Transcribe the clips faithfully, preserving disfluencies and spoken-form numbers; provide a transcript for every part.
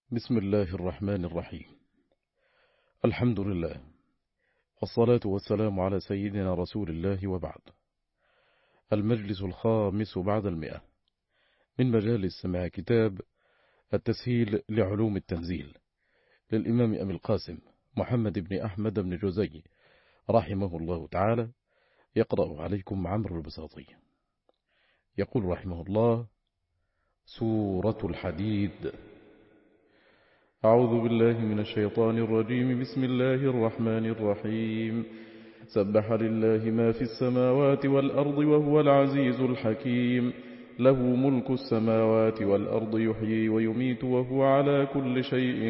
بسم الله الرحمن الرحيم. الحمد لله والصلاة والسلام على سيدنا رسول الله، وبعد. المجلس الخامس بعد المئة من مجالس سماع كتاب التسهيل لعلوم التنزيل للإمام أبي القاسم محمد بن أحمد بن جزي رحمه الله تعالى، يقرأ عليكم عمرو البساطي. يقول رحمه الله: سورة الحديد. أعوذ بالله من الشيطان الرجيم. بسم الله الرحمن الرحيم. سبح لله ما في السماوات والأرض وهو العزيز الحكيم. له ملك السماوات والأرض، يحيي ويميت وهو على كل شيء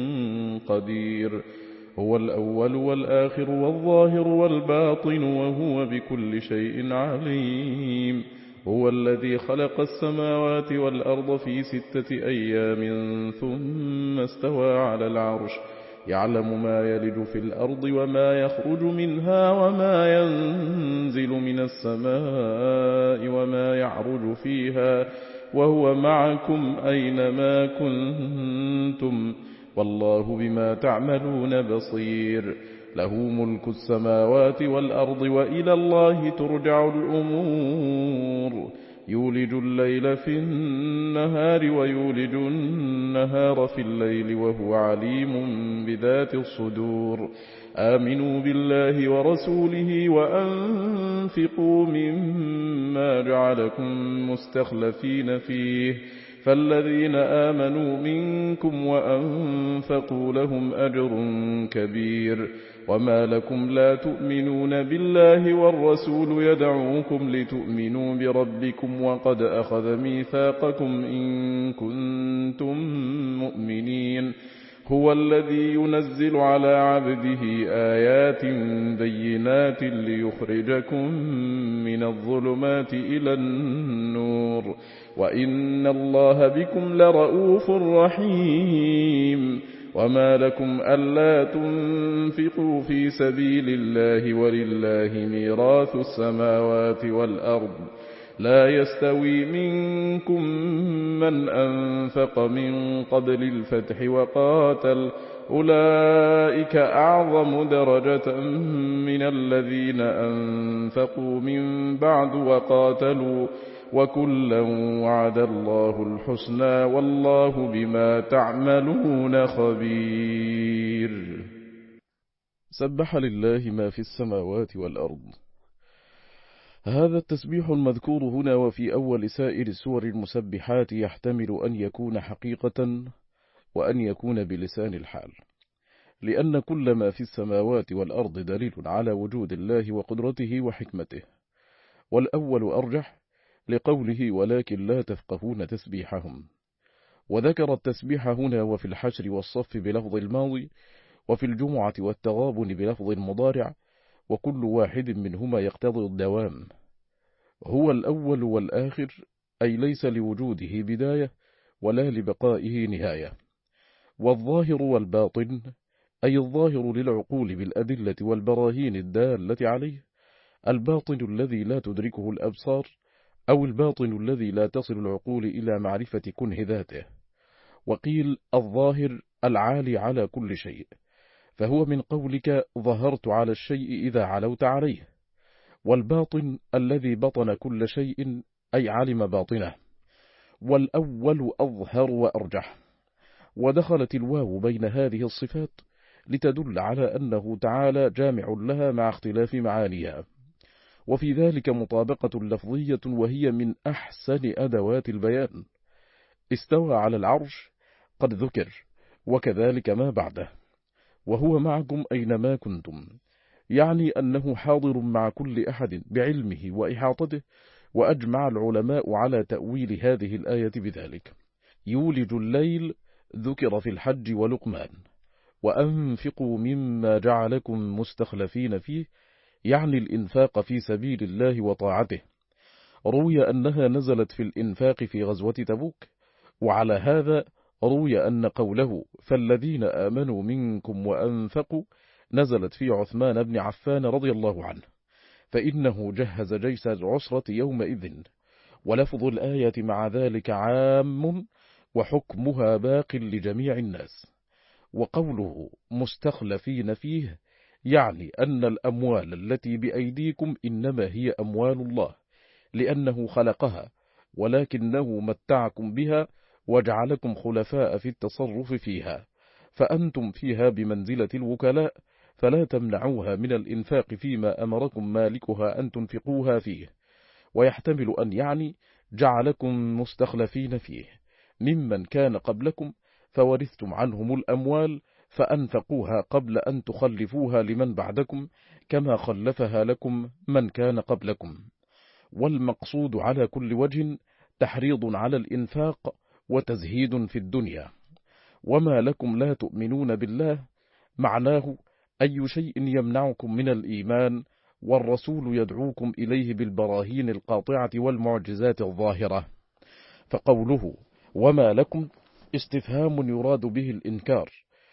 قدير. هو الأول والآخر والظاهر والباطن وهو بكل شيء عليم. هو الذي خلق السماوات والأرض في ستة أيام ثم استوى على العرش، يعلم ما يلج في الأرض وما يخرج منها وما ينزل من السماء وما يعرج فيها، وهو معكم أينما كنتم، والله بما تعملون بصير. له ملك السماوات والأرض وإلى الله ترجع الأمور. يولج الليل في النهار ويولج النهار في الليل وهو عليم بذات الصدور. آمنوا بالله ورسوله وأنفقوا مما جعلكم مستخلفين فيه، فالذين آمنوا منكم وأنفقوا لهم أجر كبير. وما لكم لا تؤمنون بالله والرسول يدعوكم لتؤمنوا بربكم وقد أخذ ميثاقكم إن كنتم مؤمنين. هو الذي ينزل على عبده آيات بينات ليخرجكم من الظلمات إلى النور، وإن الله بكم لرؤوف رحيم. وما لكم ألا تنفقوا في سبيل الله ولله ميراث السماوات والأرض، لا يستوي منكم من أنفق من قبل الفتح وقاتل، أولئك أعظم درجة من الذين أنفقوا من بعد وقاتلوا، وكلا وعد الله الحسنى والله بما تعملون خبير. سبح لله ما في السماوات والأرض. هذا التسبيح المذكور هنا وفي أول سائر السور المسبحات يحتمل أن يكون حقيقة وأن يكون بلسان الحال، لأن كل ما في السماوات والأرض دليل على وجود الله وقدرته وحكمته، والأول أرجح لقوله ولكن لا تفقهون تسبيحهم. وذكر التسبيح هنا وفي الحشر والصف بلفظ الماضي، وفي الجمعة والتغابن بلفظ المضارع، وكل واحد منهما يقتضي الدوام. هو الأول والآخر، أي ليس لوجوده بداية ولا لبقائه نهاية. والظاهر والباطن، أي الظاهر للعقول بالأدلة والبراهين الدالة عليه، الباطن الذي لا تدركه الأبصار، أو الباطن الذي لا تصل العقول إلى معرفة كنه ذاته. وقيل الظاهر العالي على كل شيء، فهو من قولك ظهرت على الشيء إذا علوت عليه. والباطن الذي بطن كل شيء، أي علم باطنه. والأول أظهر وأرجح. ودخلت الواو بين هذه الصفات لتدل على أنه تعالى جامع لها مع اختلاف معانيها، وفي ذلك مطابقة لفظية وهي من أحسن أدوات البيان. استوى على العرش قد ذكر، وكذلك ما بعده. وهو معكم أينما كنتم، يعني أنه حاضر مع كل أحد بعلمه وإحاطته، وأجمع العلماء على تأويل هذه الآية بذلك. يولج الليل ذكر في الحج ولقمان. وأنفقوا مما جعلكم مستخلفين فيه، يعني الإنفاق في سبيل الله وطاعته. روي أنها نزلت في الإنفاق في غزوة تبوك، وعلى هذا روي أن قوله فالذين آمنوا منكم وأنفقوا نزلت في عثمان بن عفان رضي الله عنه، فإنه جهز جيش العسرة يومئذ. ولفظ الآية مع ذلك عام، وحكمها باق لجميع الناس. وقوله مستخلفين فيه يعني أن الأموال التي بأيديكم إنما هي أموال الله، لأنه خلقها، ولكنه متعكم بها وجعلكم خلفاء في التصرف فيها، فأنتم فيها بمنزلة الوكلاء، فلا تمنعوها من الإنفاق فيما أمركم مالكها أن تنفقوها فيه. ويحتمل أن يعني جعلكم مستخلفين فيه ممن كان قبلكم، فورثتم عنهم الأموال فأنفقوها قبل أن تخلفوها لمن بعدكم، كما خلفها لكم من كان قبلكم. والمقصود على كل وجه تحريض على الإنفاق وتزهيد في الدنيا. وما لكم لا تؤمنون بالله معناه أي شيء يمنعكم من الإيمان، والرسول يدعوكم إليه بالبراهين القاطعة والمعجزات الظاهرة. فقوله وما لكم استفهام يراد به الإنكار،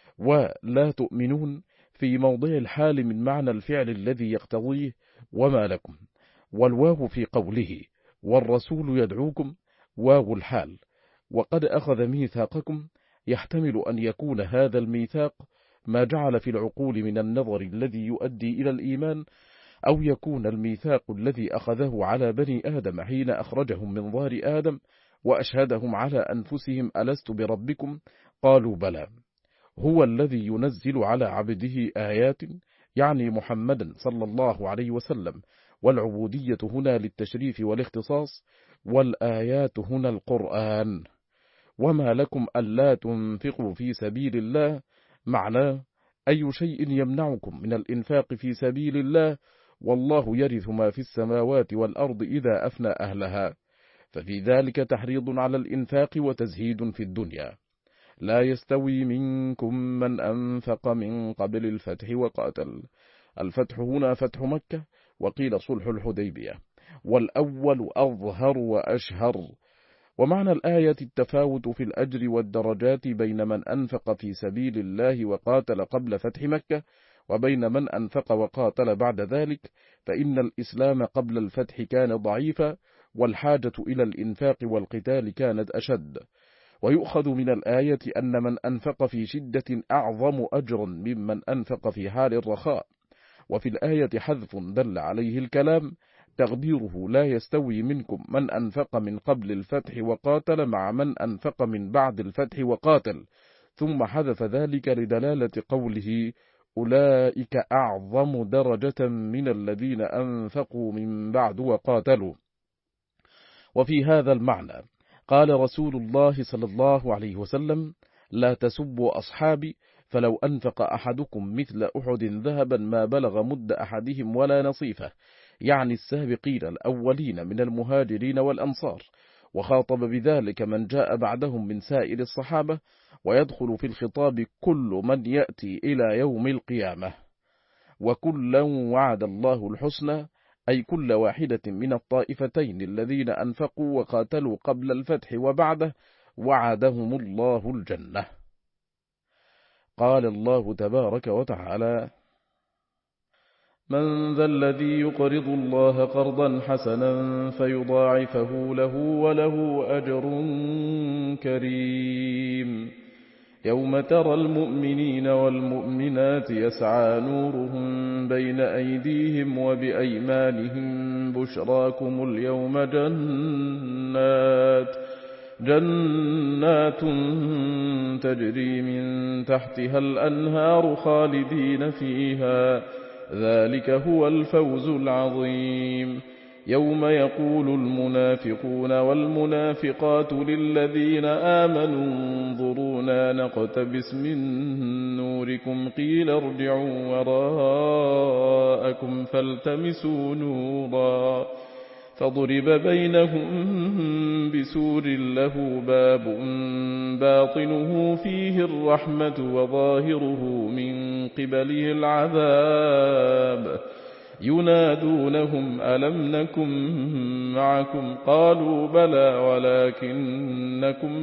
ولا تؤمنون في موضع الحال من معنى الفعل الذي يقتضيه وما لكم. والواو في قوله والرسول يدعوكم واو الحال. وقد أخذ ميثاقكم يحتمل أن يكون هذا الميثاق ما جعل في العقول من النظر الذي يؤدي إلى الإيمان، أو يكون الميثاق الذي أخذه على بني آدم حين أخرجهم من ظهر آدم وأشهدهم على أنفسهم ألست بربكم؟ قالوا بلى. هو الذي ينزل على عبده آيات، يعني محمدا صلى الله عليه وسلم، والعبودية هنا للتشريف والاختصاص، والآيات هنا القرآن. وما لكم ألا تنفقوا في سبيل الله معناه أي شيء يمنعكم من الإنفاق في سبيل الله، والله يرث ما في السماوات والأرض إذا أفنى أهلها، ففي ذلك تحريض على الإنفاق وتزهيد في الدنيا. لا يستوي منكم من أنفق من قبل الفتح وقاتل. الفتح هنا فتح مكة، وقيل صلح الحديبية، والأول أظهر وأشهر. ومعنى الآية التفاوت في الأجر والدرجات بين من أنفق في سبيل الله وقاتل قبل فتح مكة، وبين من أنفق وقاتل بعد ذلك، فإن الإسلام قبل الفتح كان ضعيفا، والحاجة إلى الإنفاق والقتال كانت أشد. ويؤخذ من الآية أن من أنفق في شدة أعظم أجرا ممن أنفق في حال الرخاء. وفي الآية حذف دل عليه الكلام، تقديره لا يستوي منكم من أنفق من قبل الفتح وقاتل مع من أنفق من بعد الفتح وقاتل، ثم حذف ذلك لدلالة قوله أولئك أعظم درجة من الذين أنفقوا من بعد وقاتلوا. وفي هذا المعنى قال رسول الله صلى الله عليه وسلم لا تسبوا أصحابي، فلو أنفق أحدكم مثل أحد ذهبا ما بلغ مد أحدهم ولا نصيفه، يعني السابقين الأولين من المهاجرين والأنصار، وخاطب بذلك من جاء بعدهم من سائر الصحابة، ويدخل في الخطاب كل من يأتي إلى يوم القيامة. وكلا وعد الله الحسنى، أي كل واحدة من الطائفتين الذين أنفقوا وقاتلوا قبل الفتح وبعده وعدهم الله الجنة. قال الله تبارك وتعالى من ذا الذي يقرض الله قرضا حسنا فيضاعفه له وله أجر كريم. يوم ترى المؤمنين والمؤمنات يسعى نورهم بين أيديهم وبأيمانهم بشراكم اليوم جنات جنات تجري من تحتها الأنهار خالدين فيها، ذلك هو الفوز العظيم. يوم يقول المنافقون والمنافقات للذين آمنوا انظرونا نقتبس من نوركم قيل ارجعوا وراءكم فالتمسوا نورا، فضرب بينهم بسور له باب باطنه فيه الرحمة وظاهره من قبله العذاب. ينادونهم ألم نكن معكم؟ قالوا بلى ولكنكم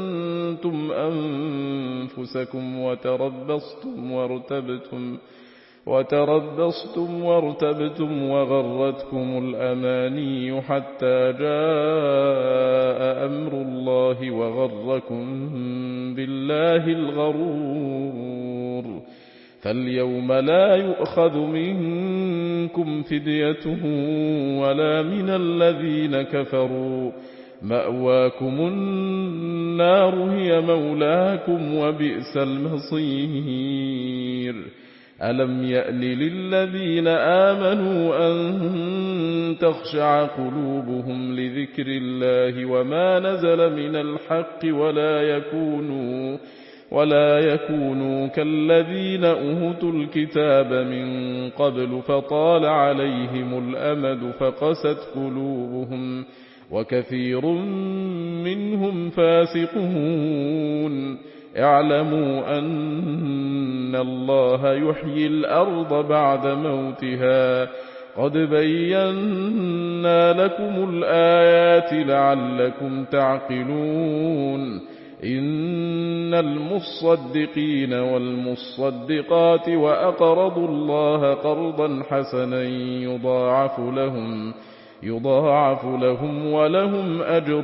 فتنتم أنفسكم وتربصتم وارتبتم وتربصتم وارتبتم وغرتكم الأماني حتى جاء أمر الله وغركم بالله الغرور فاليوم لا يؤخذ منكم فدية ولا من الذين كفروا مأواكم النار هي مولاكم وبئس المصير ألم يأن للذين آمنوا أن تخشع قلوبهم لذكر الله وما نزل من الحق ولا يكونوا ولا يكونوا كالذين أوتوا الكتاب من قبل فطال عليهم الأمد فقست قلوبهم وكثير منهم فاسقون اعلموا أن الله يحيي الأرض بعد موتها قد بينا لكم الآيات لعلكم تعقلون إن المصدقين والمصدقات وأقرضوا الله قرضا حسنا يضاعف لهم يضاعف لهم ولهم أجر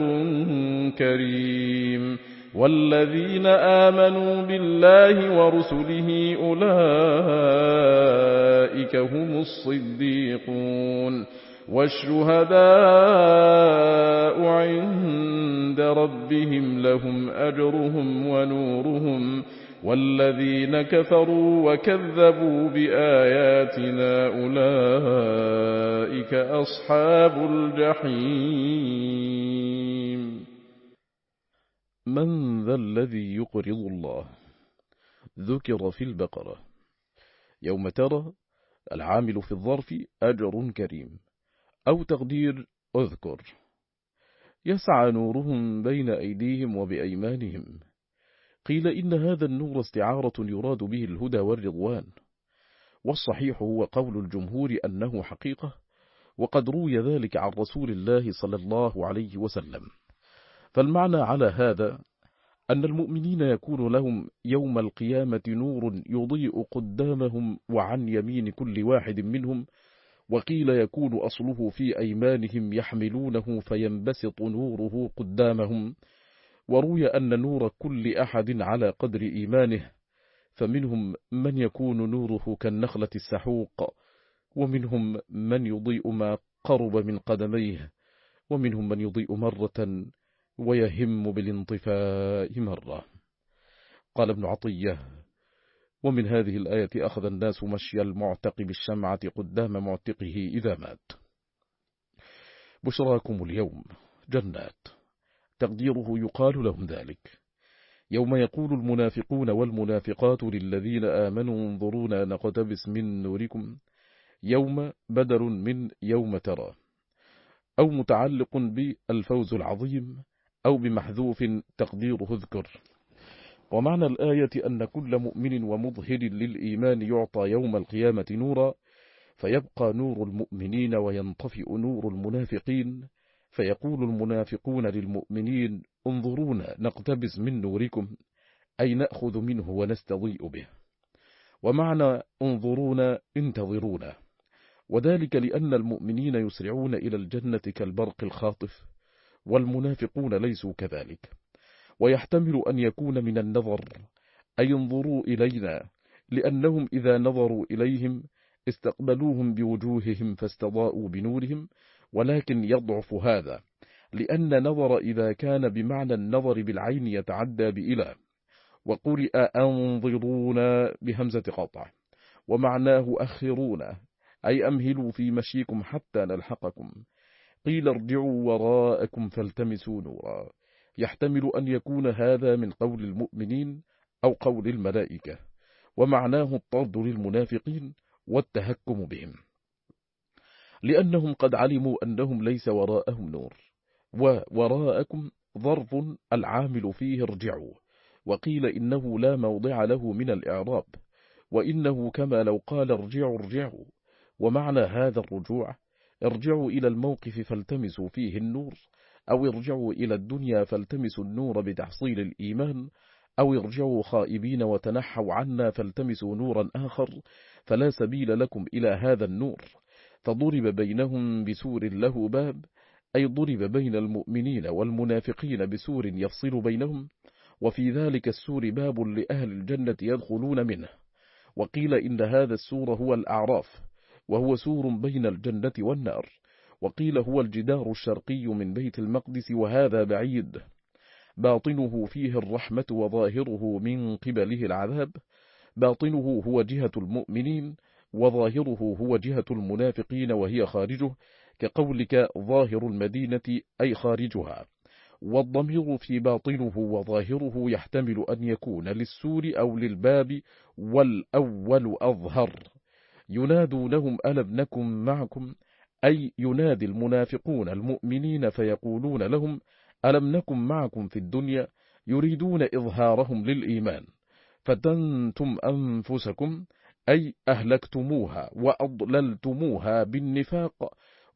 كريم والذين آمنوا بالله ورسله أولئك هم الصديقون والشهداء عند ربهم لهم أجرهم ونورهم والذين كفروا وكذبوا بآياتنا أولئك أصحاب الجحيم. من ذا الذي يقرض الله؟ ذكر في البقرة. يوم ترى العامل في الظرف أجر كريم أو تقدير أذكر يسعى نورهم بين أيديهم وبأيمانهم. قيل إن هذا النور استعارة يراد به الهدى والرضوان، والصحيح هو قول الجمهور أنه حقيقة، وقد روي ذلك عن رسول الله صلى الله عليه وسلم. فالمعنى على هذا أن المؤمنين يكون لهم يوم القيامة نور يضيء قدامهم وعن يمين كل واحد منهم، وقيل يكون أصله في أيمانهم يحملونه فينبسط نوره قدامهم. وروي أن نور كل أحد على قدر إيمانه، فمنهم من يكون نوره كالنخلة السحوق، ومنهم من يضيء ما قرب من قدميه، ومنهم من يضيء مرة ويهم بالانطفاء مرة. قال ابن عطية: ومن هذه الآية أخذ الناس مشي المعتق بالشمعة قدام معتقه إذا مات. بشراكم اليوم جنات، تقديره يقال لهم ذلك يوم يقول المنافقون والمنافقات للذين آمنوا انظرونا نقتبس من نوركم، يوم بدل من يوم ترى، أو متعلق بالفوز العظيم، أو بمحذوف تقديره اذكر. ومعنى الآية أن كل مؤمن ومظهر للإيمان يعطى يوم القيامة نورا، فيبقى نور المؤمنين وينطفئ نور المنافقين، فيقول المنافقون للمؤمنين انظرونا نقتبس من نوركم، أي نأخذ منه ونستضيء به. ومعنى انظرونا انتظرونا، وذلك لأن المؤمنين يسرعون إلى الجنة كالبرق الخاطف، والمنافقون ليسوا كذلك. ويحتمل أن يكون من النظر، أي انظروا إلينا، لأنهم إذا نظروا إليهم استقبلوهم بوجوههم فاستضاءوا بنورهم، ولكن يضعف هذا، لأن نظر إذا كان بمعنى النظر بالعين يتعدى بإلى، وقرئ أنظرونا بهمزة قطع، ومعناه أخرونا، أي أمهلوا في مشيكم حتى نلحقكم. قيل ارجعوا وراءكم فالتمسوا نورا، يحتمل أن يكون هذا من قول المؤمنين أو قول الملائكة، ومعناه الطرد للمنافقين والتهكم بهم، لأنهم قد علموا أنهم ليس وراءهم نور. ووراءكم ظرف العامل فيه ارجعوا، وقيل إنه لا موضع له من الإعراب، وإنه كما لو قال ارجعوا ارجعوا. ومعنى هذا الرجوع ارجعوا إلى الموقف فالتمسوا فيه النور، أو ارجعوا إلى الدنيا فالتمسوا النور بتحصيل الإيمان، أو ارجعوا خائبين وتنحوا عنا فالتمسوا نورا آخر فلا سبيل لكم إلى هذا النور، فضرب بينهم بسور له باب، أي ضرب بين المؤمنين والمنافقين بسور يفصل بينهم، وفي ذلك السور باب لأهل الجنة يدخلون منه. وقيل إن هذا السور هو الأعراف، وهو سور بين الجنة والنار، وقيل هو الجدار الشرقي من بيت المقدس، وهذا بعيد، باطنه فيه الرحمة وظاهره من قبله العذاب، باطنه هو جهة المؤمنين وظاهره هو جهة المنافقين وهي خارجه، كقولك ظاهر المدينة أي خارجها. والضمير في باطنه وظاهره يحتمل أن يكون للسور أو للباب، والأول أظهر. ينادونهم ألم نكن معكم، أي ينادي المنافقون المؤمنين فيقولون لهم ألم نكن معكم في الدنيا، يريدون إظهارهم للإيمان. فتنتم أنفسكم، أي أهلكتموها وأضللتموها بالنفاق،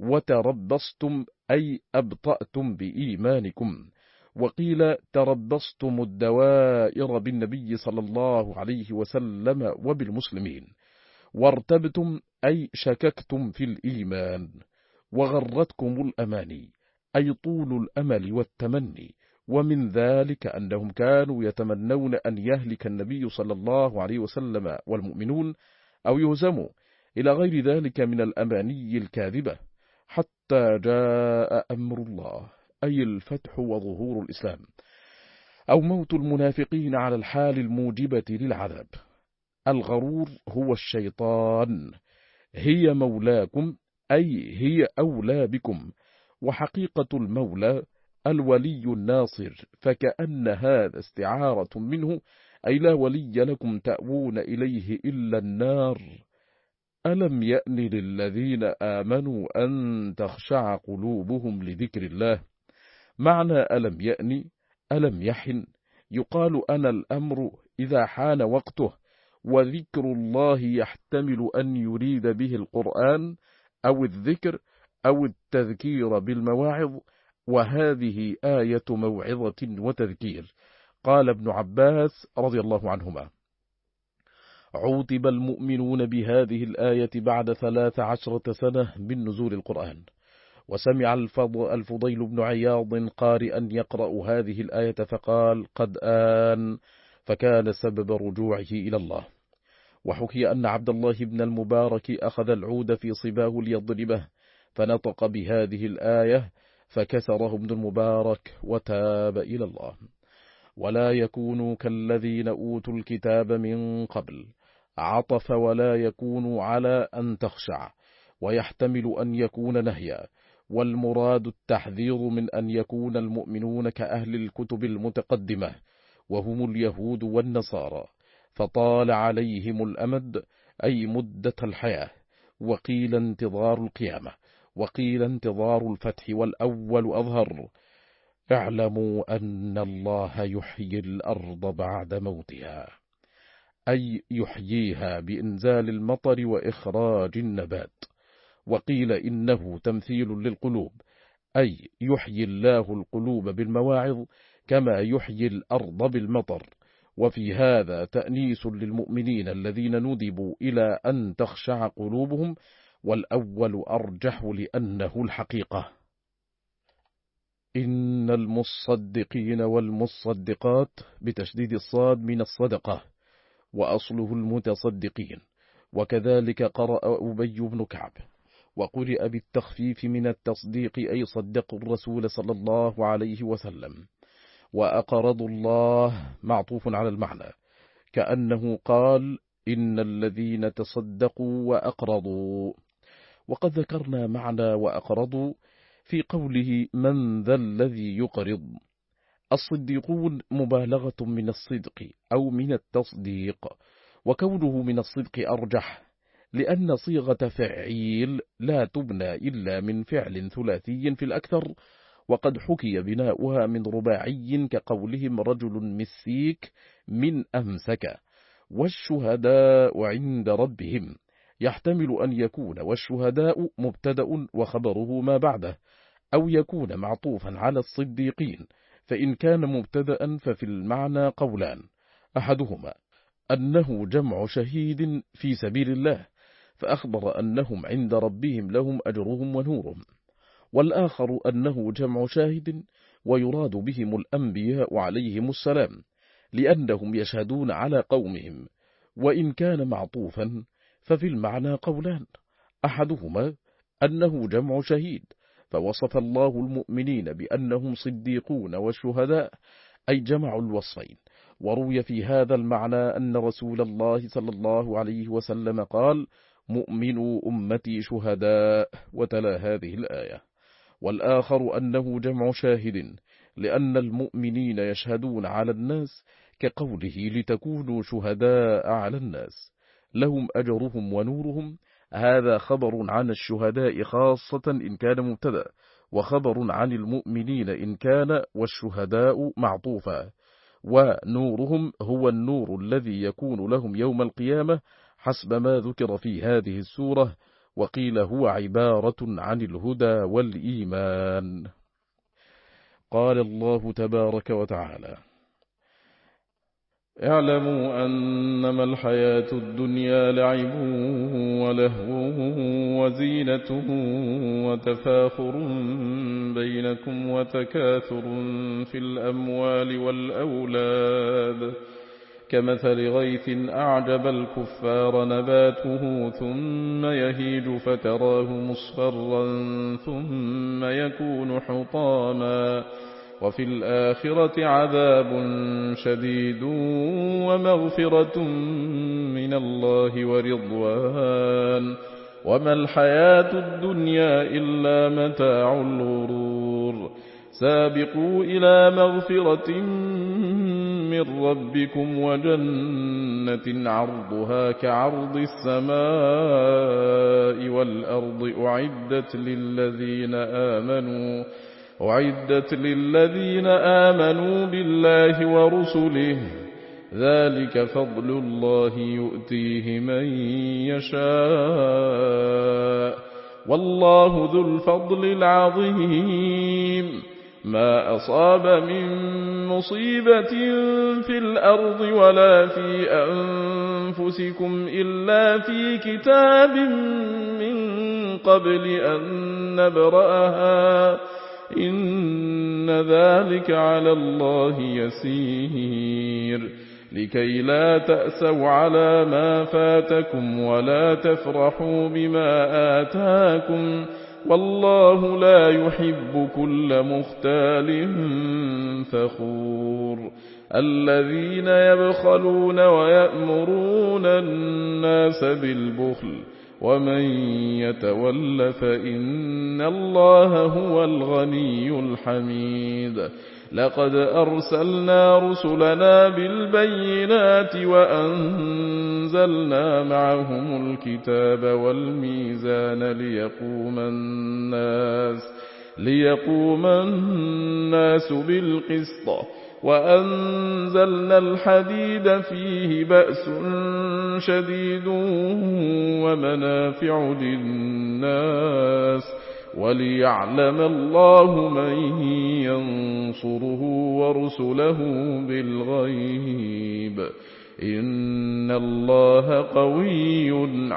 وتربصتم أي أبطأتم بإيمانكم. وقيل تربصتم الدوائر بالنبي صلى الله عليه وسلم وبالمسلمين. وارتبتم أي شككتم في الإيمان. وغرتكم الأماني أي طول الأمل والتمني، ومن ذلك أنهم كانوا يتمنون أن يهلك النبي صلى الله عليه وسلم والمؤمنون، أو يهزموا، إلى غير ذلك من الأماني الكاذبة، حتى جاء أمر الله أي الفتح وظهور الإسلام، أو موت المنافقين على الحال الموجبة للعذاب. الغرور هو الشيطان، هي مولاكم أي هي أولى بكم، وحقيقة المولى الولي الناصر، فكأن هذا استعارة منه، أي لا ولي لكم تأوون إليه إلا النار. ألم يأن للذين آمنوا أن تخشع قلوبهم لذكر الله. معنى ألم يأن ألم يحن، يقال أنا الأمر إذا حان وقته، وذكر الله يحتمل أن يريد به القرآن أو الذكر أو التذكير بالمواعظ، وهذه آية موعظة وتذكير. قال ابن عباس رضي الله عنهما: عوتب المؤمنون بهذه الآية بعد ثلاث عشرة سنة من نزول القرآن. وسمع الفضيل بن عياض قارئا يقرأ هذه الآية فقال قد آن، فكان سبب رجوعه إلى الله. وحكي أن عبد الله بن المبارك أخذ العود في صباه ليضربه، فنطق بهذه الآية فكسره ابن المبارك وتاب إلى الله. ولا يكونوا كالذين أوتوا الكتاب من قبل، عطف ولا يكونوا على أن تخشع، ويحتمل أن يكون نهيا، والمراد التحذير من أن يكون المؤمنون كأهل الكتب المتقدمة، وهم اليهود والنصارى، فطال عليهم الأمد أي مدة الحياة، وقيل انتظار القيامة، وقيل انتظار الفتح، والأول أظهر. اعلموا أن الله يحيي الأرض بعد موتها، أي يحييها بإنزال المطر وإخراج النبات. وقيل إنه تمثيل للقلوب، أي يحيي الله القلوب بالمواعظ كما يحيي الأرض بالمطر. وفي هذا تأنيس للمؤمنين الذين ندبوا إلى أن تخشع قلوبهم، والأول أرجح لأنه الحقيقة. إن المصدقين والمصدقات بتشديد الصاد من الصدقة، وأصله المتصدقين، وكذلك قرأ أبي بن كعب، وقرئ بالتخفيف من التصديق أي صدقوا الرسول صلى الله عليه وسلم. وأقرضوا الله معطوف على المعنى، كأنه قال إن الذين تصدقوا وأقرضوا. وقد ذكرنا معنى وأقرضوا في قوله من ذا الذي يقرض. الصديقون مبالغة من الصدق أو من التصديق، وكونه من الصدق أرجح، لأن صيغة فعيل لا تبنى إلا من فعل ثلاثي في الأكثر، وقد حكي بناؤها من رباعي كقولهم رجل مسيك من أمسك. والشهداء عند ربهم يحتمل أن يكون والشهداء مبتدأ وخبره ما بعده، أو يكون معطوفا على الصديقين فإن كان مبتدأ ففي المعنى قولان، أحدهما أنه جمع شهيد في سبيل الله، فأخبر أنهم عند ربهم لهم أجرهم ونورهم، والآخر أنه جمع شاهد ويراد بهم الأنبياء عليهم السلام، لأنهم يشهدون على قومهم. وإن كان معطوفا ففي المعنى قولان، أحدهما أنه جمع شهيد، فوصف الله المؤمنين بأنهم صديقون والشهداء، أي جمعوا الوصفين. وروي في هذا المعنى أن رسول الله صلى الله عليه وسلم قال: مؤمنو أمتي شهداء، وتلا هذه الآية. والآخر أنه جمع شاهد، لأن المؤمنين يشهدون على الناس، كقوله: لتكونوا شهداء على الناس، لهم أجرهم ونورهم. هذا خبر عن الشهداء خاصة إن كان مبتدأ، وخبر عن المؤمنين إن كان والشهداء معطوفا. ونورهم هو النور الذي يكون لهم يوم القيامة حسب ما ذكر في هذه السورة، وقيل هو عبارة عن الهدى والإيمان. قال الله تبارك وتعالى: اعلموا أنما الحياة الدنيا لعب ولهو وزينة وتفاخر بينكم وتكاثر في الأموال والأولاد، كمثل غيث أعجب الكفار نباته ثم يهيج فتراه مصفرا ثم يكون حطاما، وفي الآخرة عذاب شديد ومغفرة من الله ورضوان، وما الحياة الدنيا إلا متاع الغرور. سابقوا إلى مغفرة من ربكم وجنة عرضها كعرض السماء والأرض أعدت للذين آمنوا أعدت للذين آمنوا بالله ورسله، ذلك فضل الله يؤتيه من يشاء، والله ذو الفضل العظيم. ما أصاب من مصيبة في الأرض ولا في أنفسكم إلا في كتاب من قبل أن نبرأها، إن ذلك على الله يسير، لكي لا تأسوا على ما فاتكم ولا تفرحوا بما آتاكم، والله لا يحب كل مختال فخور. الذين يبخلون ويأمرون الناس بالبخل، ومن يتول فإن الله هو الغني الحميد. لقد أرسلنا رسلنا بالبينات وأنزلنا معهم الكتاب والميزان ليقوم الناس ليقوم الناس بالقسط، وأنزلنا الحديد فيه بأس شديد ومنافع للناس، وليعلم الله من ينصره ورسله بالغيب، إن الله قوي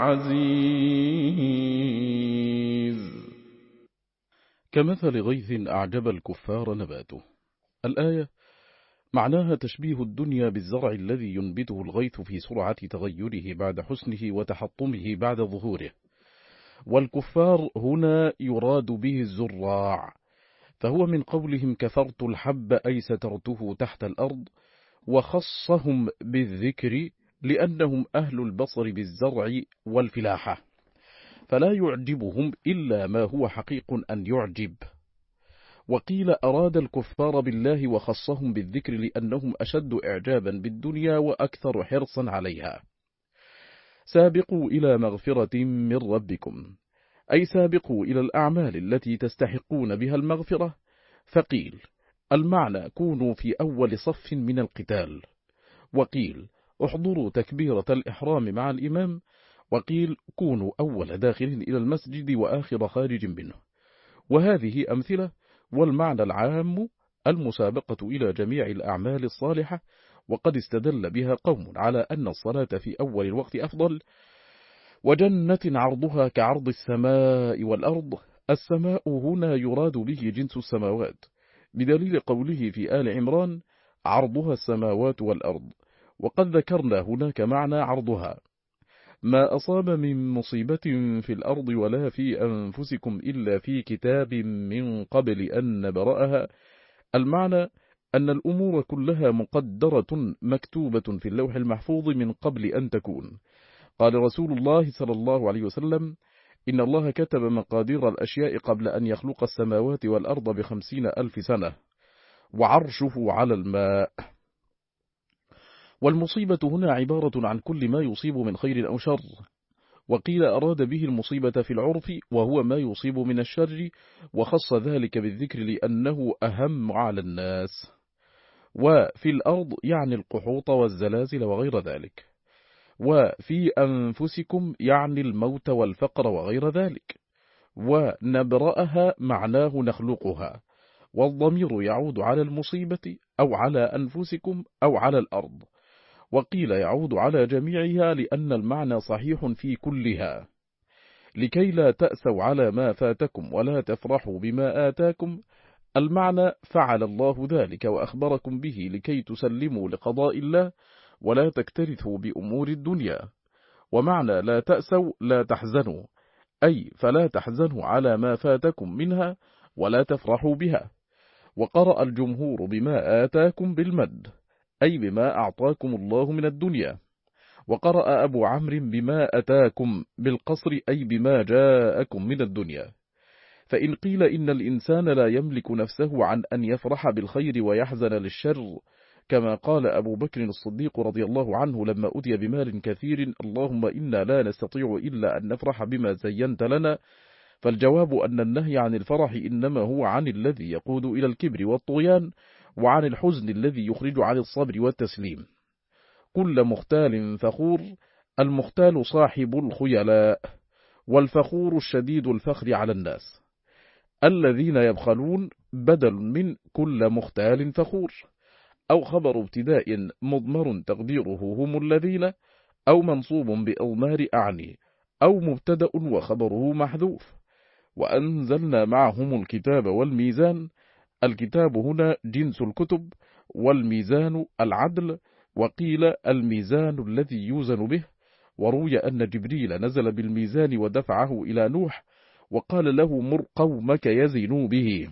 عزيز. كمثل غيث أعجب الكفار نباته. الآية معناها تشبيه الدنيا بالزرع الذي ينبته الغيث في سرعة تغيره بعد حسنه وتحطمه بعد ظهوره، والكفار هنا يراد به الزراع، فهو من قولهم كفرت الحب أي سترته تحت الأرض، وخصهم بالذكر لأنهم أهل البصر بالزرع والفلاحة، فلا يعجبهم إلا ما هو حقيق أن يعجب. وقيل أراد الكفار بالله وخصهم بالذكر لأنهم أشد إعجابا بالدنيا وأكثر حرصا عليها. سابقوا إلى مغفرة من ربكم، أي سابقوا إلى الأعمال التي تستحقون بها المغفرة. فقيل المعنى كونوا في أول صف من القتال، وقيل احضروا تكبيرة الإحرام مع الإمام، وقيل كونوا أول داخل إلى المسجد وآخر خارج منه. وهذه أمثلة، والمعنى العام المسابقة إلى جميع الأعمال الصالحة، وقد استدل بها قوم على أن الصلاة في أول الوقت أفضل. وجنة عرضها كعرض السماء والأرض، السماء هنا يراد به جنس السماوات، بدليل قوله في آل عمران عرضها السماوات والأرض. وقد ذكرنا هناك معنى عرضها: ما أصاب من مصيبة في الأرض ولا في أنفسكم إلا في كتاب من قبل أن نبرأها. المعنى أن الأمور كلها مقدرة مكتوبة في اللوح المحفوظ من قبل أن تكون. قال رسول الله صلى الله عليه وسلم: إن الله كتب مقادير الأشياء قبل أن يخلق السماوات والأرض بخمسين ألف سنة، وعرشه على الماء. والمصيبة هنا عبارة عن كل ما يصيب من خير أو شر، وقيل أراد به المصيبة في العرف وهو ما يصيب من الشر، وخص ذلك بالذكر لأنه أهم على الناس. وفي الأرض يعني القحوط والزلازل وغير ذلك. وفي أنفسكم يعني الموت والفقر وغير ذلك. ونبرأها معناه نخلقها، والضمير يعود على المصيبة أو على أنفسكم أو على الأرض. وقيل يعود على جميعها لأن المعنى صحيح في كلها. لكي لا تأسوا على ما فاتكم ولا تفرحوا بما آتاكم، المعنى فعل الله ذلك وأخبركم به لكي تسلموا لقضاء الله ولا تكترثوا بأمور الدنيا. ومعنى لا تأسوا لا تحزنوا، أي فلا تحزنوا على ما فاتكم منها ولا تفرحوا بها. وقرأ الجمهور بما آتاكم بالمد، أي بما أعطاكم الله من الدنيا. وقرأ أبو عمرو بما أتاكم بالقصر، أي بما جاءكم من الدنيا. فإن قيل إن الإنسان لا يملك نفسه عن أن يفرح بالخير ويحزن للشر، كما قال أبو بكر الصديق رضي الله عنه لما أتي بمال كثير: اللهم إنا لا نستطيع إلا أن نفرح بما زينت لنا، فالجواب أن النهي عن الفرح إنما هو عن الذي يقود إلى الكبر والطغيان، وعن الحزن الذي يخرج عن الصبر والتسليم. كل مختال فخور، المختال صاحب الخيلاء، والفخور الشديد الفخر على الناس. الذين يبخلون بدل من كل مختال فخور، أو خبر ابتداء مضمر تقديره هم الذين، أو منصوب بأضمار أعني، أو مبتدأ وخبره محذوف. وأنزلنا معهم الكتاب والميزان، الكتاب هنا جنس الكتب، والميزان العدل. وقيل الميزان الذي يوزن به. وروي أن جبريل نزل بالميزان ودفعه إلى نوح وقال له مر قومك يزنوا به،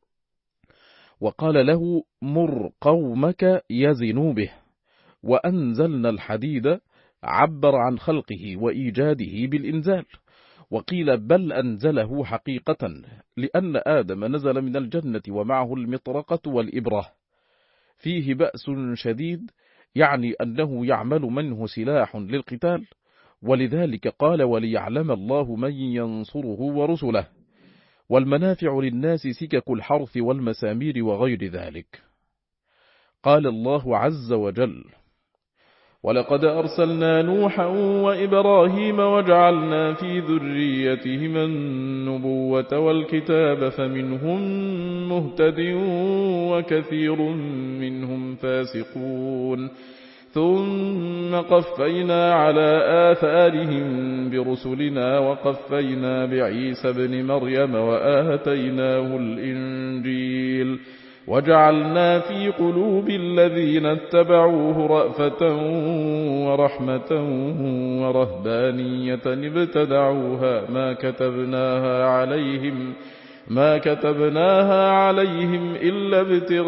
وقال له مر قومك يزنوا به. وأنزلنا الحديد عبر عن خلقه وإيجاده بالإنزال. وقيل بل أنزله حقيقة، لأن آدم نزل من الجنة ومعه المطرقة والإبرة. فيه بأس شديد، يعني أنه يعمل منه سلاح للقتال، ولذلك قال وليعلم الله من ينصره ورسله. والمنافع للناس سكك الحرث والمسامير وغير ذلك. قال الله عز وجل: ولقد أرسلنا نوحا وإبراهيم وجعلنا في ذريتهما النبوة والكتاب فمنهم مهتد وكثير منهم فاسقون، ثم قفينا على آثارهم برسلنا وقفينا بعيسى ابن مريم وآتيناه الإنجيل وجعلنا في قلوب الذين اتبعوه رأفة ورحمة ورهبانية ابتدعوها ما كتبناها عليهم ما كتبناها عليهم إلا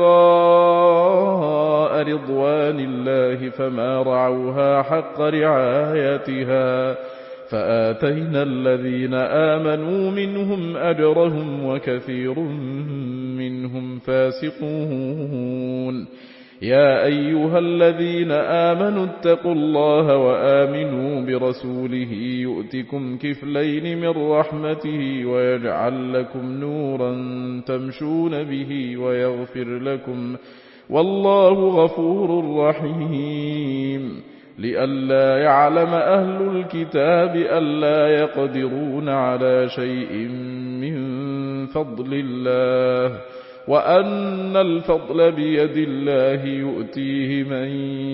ابتغاء رضوان الله فما رعوها حق رعايتها فآتينا الذين آمنوا منهم أجرهم وكثير منهم فاسقون. يا أيها الذين آمنوا اتقوا الله وآمنوا برسوله يؤتكم كفلين من رحمته ويجعل لكم نورا تمشون به ويغفر لكم والله غفور رحيم. لئلا يعلم أهل الكتاب ألا يقدرون على شيء من فضل الله وأن الفضل بيد الله يؤتيه من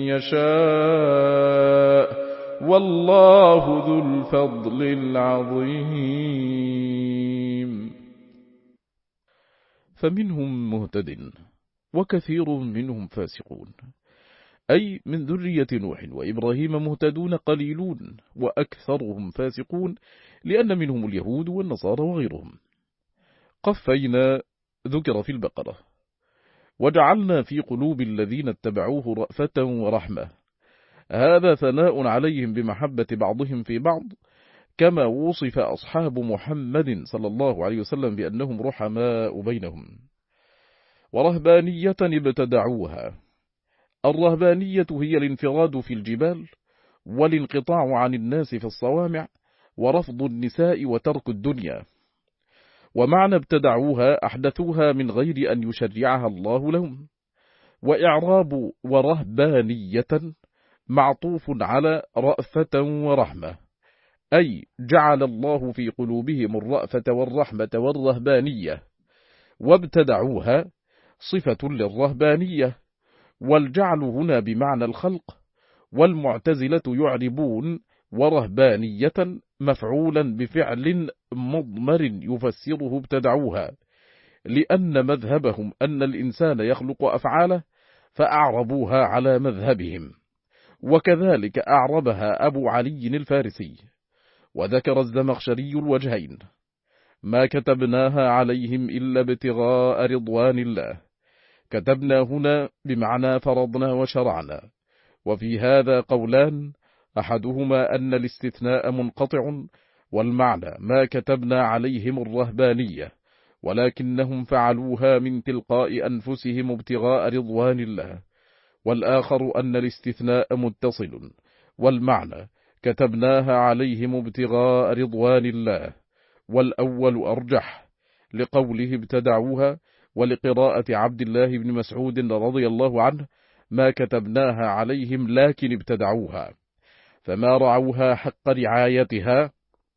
يشاء والله ذو الفضل العظيم. فمنهم مهتد وكثير منهم فاسقون، أي من ذرية نوح وإبراهيم مهتدون قليلون وأكثرهم فاسقون، لأن منهم اليهود والنصارى وغيرهم. قفينا ذكر في البقرة: وجعلنا في قلوب الذين اتبعوه رأفة ورحمة. هذا ثناء عليهم بمحبة بعضهم في بعض، كما وصف أصحاب محمد صلى الله عليه وسلم بأنهم رحماء بينهم. ورهبانية ابتدعوها. الرهبانية هي الانفراد في الجبال، والانقطاع عن الناس في الصوامع، ورفض النساء وترك الدنيا. ومعنى ابتدعوها أحدثوها من غير أن يشرعها الله لهم. وإعراب ورهبانية معطوف على رأفة ورحمة، أي جعل الله في قلوبهم الرأفة والرحمة والرهبانية. وابتدعوها صفة للرهبانية، والجعل هنا بمعنى الخلق. والمعتزلة يعربون ورهبانية مفعولا بفعل مضمر يفسره ابتدعوها، لأن مذهبهم أن الإنسان يخلق أفعاله، فأعربوها على مذهبهم. وكذلك أعربها أبو علي الفارسي. وذكر الزمخشري الوجهين: ما كتبناها عليهم إلا ابتغاء رضوان الله. كتبنا هنا بمعنى فرضنا وشرعنا. وفي هذا قولان: أحدهما أن الاستثناء منقطع، والمعنى ما كتبنا عليهم الرهبانية، ولكنهم فعلوها من تلقاء أنفسهم ابتغاء رضوان الله. والآخر أن الاستثناء متصل، والمعنى كتبناها عليهم ابتغاء رضوان الله. والأول أرجح، لقوله ابتدعوها، ولقراءة عبد الله بن مسعود رضي الله عنه: ما كتبناها عليهم لكن ابتدعوها. فما رعوها حق رعايتها،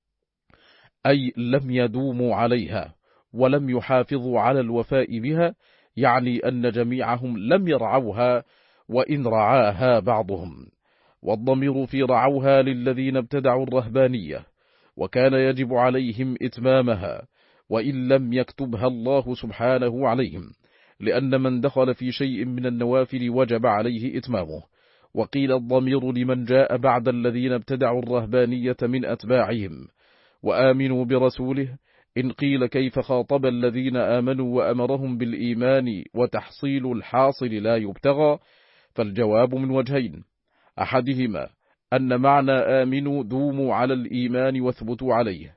أي لم يدوموا عليها ولم يحافظوا على الوفاء بها، يعني أن جميعهم لم يرعوها وإن رعاها بعضهم. والضمير في رعوها للذين ابتدعوا الرهبانية، وكان يجب عليهم إتمامها وإن لم يكتبها الله سبحانه عليهم، لأن من دخل في شيء من النوافل وجب عليه إتمامه. وقيل الضمير لمن جاء بعد الذين ابتدعوا الرهبانية من أتباعهم وآمنوا برسوله. إن قيل كيف خاطب الذين آمنوا وأمرهم بالإيمان وتحصيل الحاصل لا يبتغى، فالجواب من وجهين: أحدهما أن معنى آمنوا دوموا على الإيمان واثبتوا عليه،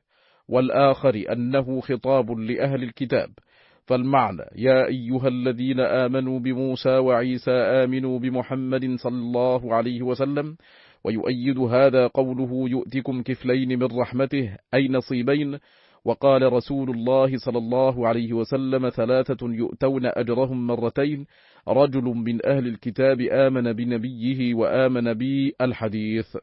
والآخر أنه خطاب لأهل الكتاب، فالمعنى يا أيها الذين آمنوا بموسى وعيسى آمنوا بمحمد صلى الله عليه وسلم. ويؤيد هذا قوله يؤتكم كفلين من رحمته، أي نصيبين. وقال رسول الله صلى الله عليه وسلم: ثلاثة يؤتون أجرهم مرتين: رجل من أهل الكتاب آمن بنبيه وآمن بي، الحديث.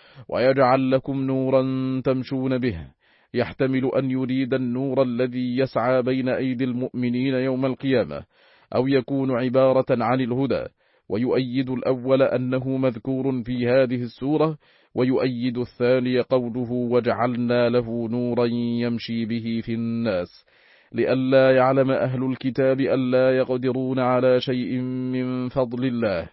ويجعل لكم نورا تمشون به، يحتمل أن يريد النور الذي يسعى بين أيدي المؤمنين يوم القيامة، أو يكون عبارة عن الهدى. ويؤيد الأول أنه مذكور في هذه السورة، ويؤيد الثاني قوله وجعلنا له نورا يمشي به في الناس، لئلا يعلم أهل الكتاب ألا يقدرون على شيء من فضل الله،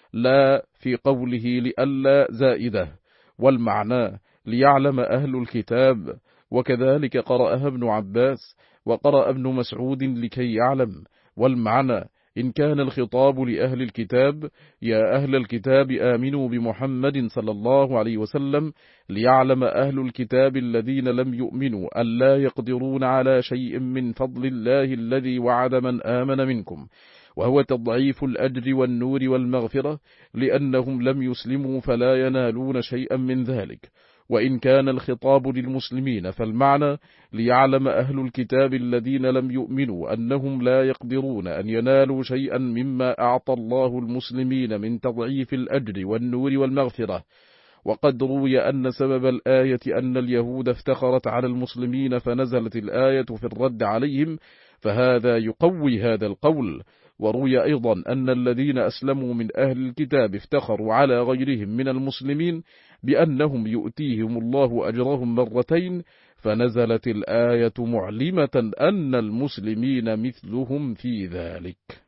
لا في قوله لئلا زائدة، والمعنى ليعلم أهل الكتاب. وكذلك قرأها ابن عباس وقرأ ابن مسعود لكي يعلم، والمعنى إن كان الخطاب لأهل الكتاب يا أهل الكتاب آمنوا بمحمد صلى الله عليه وسلم، ليعلم أهل الكتاب الذين لم يؤمنوا ألا يقدرون على شيء من فضل الله الذي وعد من آمن منكم، وهو تضعيف الأجر والنور والمغفرة، لأنهم لم يسلموا فلا ينالون شيئا من ذلك. وإن كان الخطاب للمسلمين فالمعنى ليعلم أهل الكتاب الذين لم يؤمنوا أنهم لا يقدرون أن ينالوا شيئا مما أعطى الله المسلمين من تضعيف الأجر والنور والمغفرة. وقد روي أن سبب الآية أن اليهود افتخرت على المسلمين، فنزلت الآية في الرد عليهم، فهذا يقوي هذا القول. وروي أيضا أن الذين أسلموا من أهل الكتاب افتخروا على غيرهم من المسلمين بأنهم يؤتيهم الله أجرهم مرتين، فنزلت الآية معلمة أن المسلمين مثلهم في ذلك.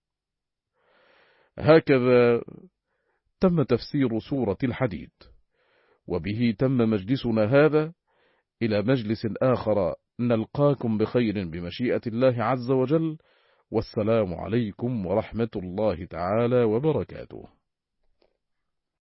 هكذا تم تفسير سورة الحديد، وبه تم مجلسنا هذا. إلى مجلس آخر نلقاكم بخير بمشيئة الله عز وجل، والسلام عليكم ورحمة الله تعالى وبركاته.